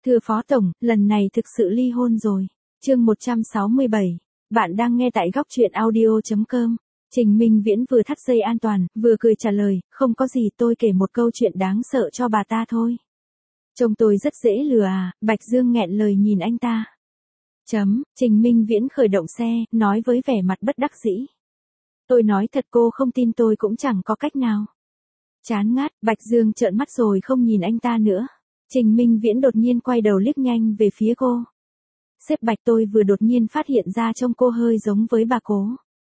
Thưa Phó Tổng, lần này thực sự ly hôn rồi. Chương 167. Bạn đang nghe tại góc truyện audio.com. Trình Minh Viễn vừa thắt dây an toàn, vừa cười trả lời, không có gì, tôi kể một câu chuyện đáng sợ cho bà ta thôi. Trông tôi rất dễ lừa à, Bạch Dương nghẹn lời nhìn anh ta. Trình Minh Viễn khởi động xe, nói với vẻ mặt bất đắc dĩ. Tôi nói thật, cô không tin tôi cũng chẳng có cách nào. Chán ngắt, Bạch Dương trợn mắt rồi không nhìn anh ta nữa. Trình Minh Viễn đột nhiên quay đầu liếc nhanh về phía cô. Sếp Bạch, tôi vừa đột nhiên phát hiện ra trông cô hơi giống với bà Cố.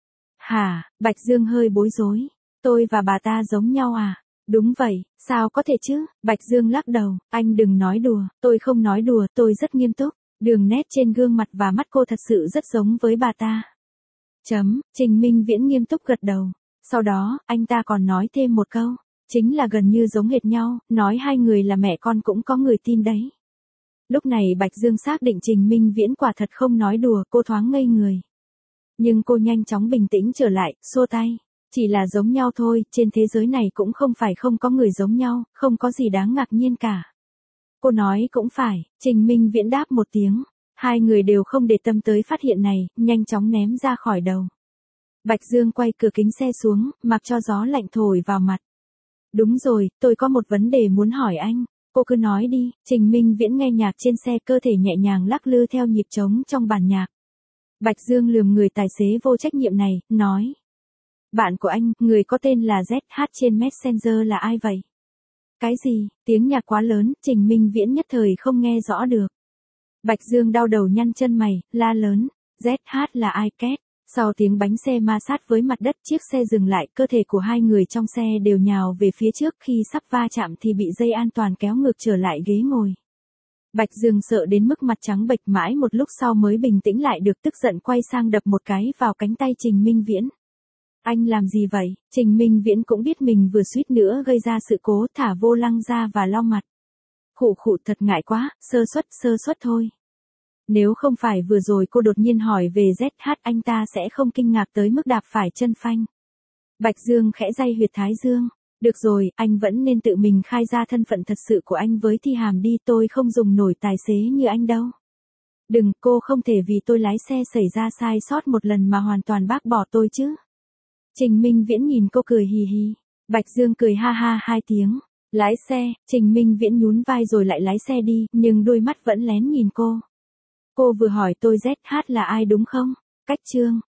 Hả? Bạch Dương hơi bối rối. Tôi và bà ta giống nhau à? Đúng vậy, sao có thể chứ? Bạch Dương lắc đầu, anh đừng nói đùa, tôi không nói đùa, tôi rất nghiêm túc. Đường nét trên gương mặt và mắt cô thật sự rất giống với bà ta. Trình Minh Viễn nghiêm túc gật đầu. Sau đó, anh ta còn nói thêm một câu. Chính là gần như giống hệt nhau, nói hai người là mẹ con cũng có người tin đấy. Lúc này Bạch Dương xác định Trình Minh Viễn quả thật không nói đùa, cô thoáng ngây người. Nhưng cô nhanh chóng bình tĩnh trở lại, xua tay. Chỉ là giống nhau thôi, trên thế giới này cũng không phải không có người giống nhau, không có gì đáng ngạc nhiên cả. Cô nói cũng phải, Trình Minh Viễn đáp một tiếng. Hai người đều không để tâm tới phát hiện này, nhanh chóng ném ra khỏi đầu. Bạch Dương quay cửa kính xe xuống, mặc cho gió lạnh thổi vào mặt. Đúng rồi, tôi có một vấn đề muốn hỏi anh. Cô cứ nói đi. Trình Minh Viễn nghe nhạc trên xe, cơ thể nhẹ nhàng lắc lư theo nhịp trống trong bản nhạc. Bạch Dương lườm người tài xế vô trách nhiệm này, nói. Bạn của anh, người có tên là ZH trên Messenger là ai vậy? Cái gì? Tiếng nhạc quá lớn, Trình Minh Viễn nhất thời không nghe rõ được. Bạch Dương đau đầu nhăn chân mày, la lớn. ZH là ai két? Sau tiếng bánh xe ma sát với mặt đất, chiếc xe dừng lại, cơ thể của hai người trong xe đều nhào về phía trước, khi sắp va chạm thì bị dây an toàn kéo ngược trở lại ghế ngồi. Bạch Dương sợ đến mức mặt trắng bệch, mãi một lúc sau mới bình tĩnh lại được, tức giận quay sang đập một cái vào cánh tay Trình Minh Viễn. Anh làm gì vậy? Trình Minh Viễn cũng biết mình vừa suýt nữa gây ra sự cố, thả vô lăng ra và lau mặt. Khụ thật ngại quá, sơ suất thôi. Nếu không phải vừa rồi cô đột nhiên hỏi về ZH, anh ta sẽ không kinh ngạc tới mức đạp phải chân phanh. Bạch Dương khẽ day huyệt thái dương. Được rồi, anh vẫn nên tự mình khai ra thân phận thật sự của anh với Thi Hàm đi, tôi không dùng nổi tài xế như anh đâu. Đừng, cô không thể vì tôi lái xe xảy ra sai sót một lần mà hoàn toàn bác bỏ tôi chứ. Trình Minh Viễn nhìn cô cười hì hì. Bạch Dương cười ha ha hai tiếng. Lái xe, Trình Minh Viễn nhún vai rồi lại lái xe đi, nhưng đôi mắt vẫn lén nhìn cô. Cô vừa hỏi tôi ZH là ai đúng không? Cách chương.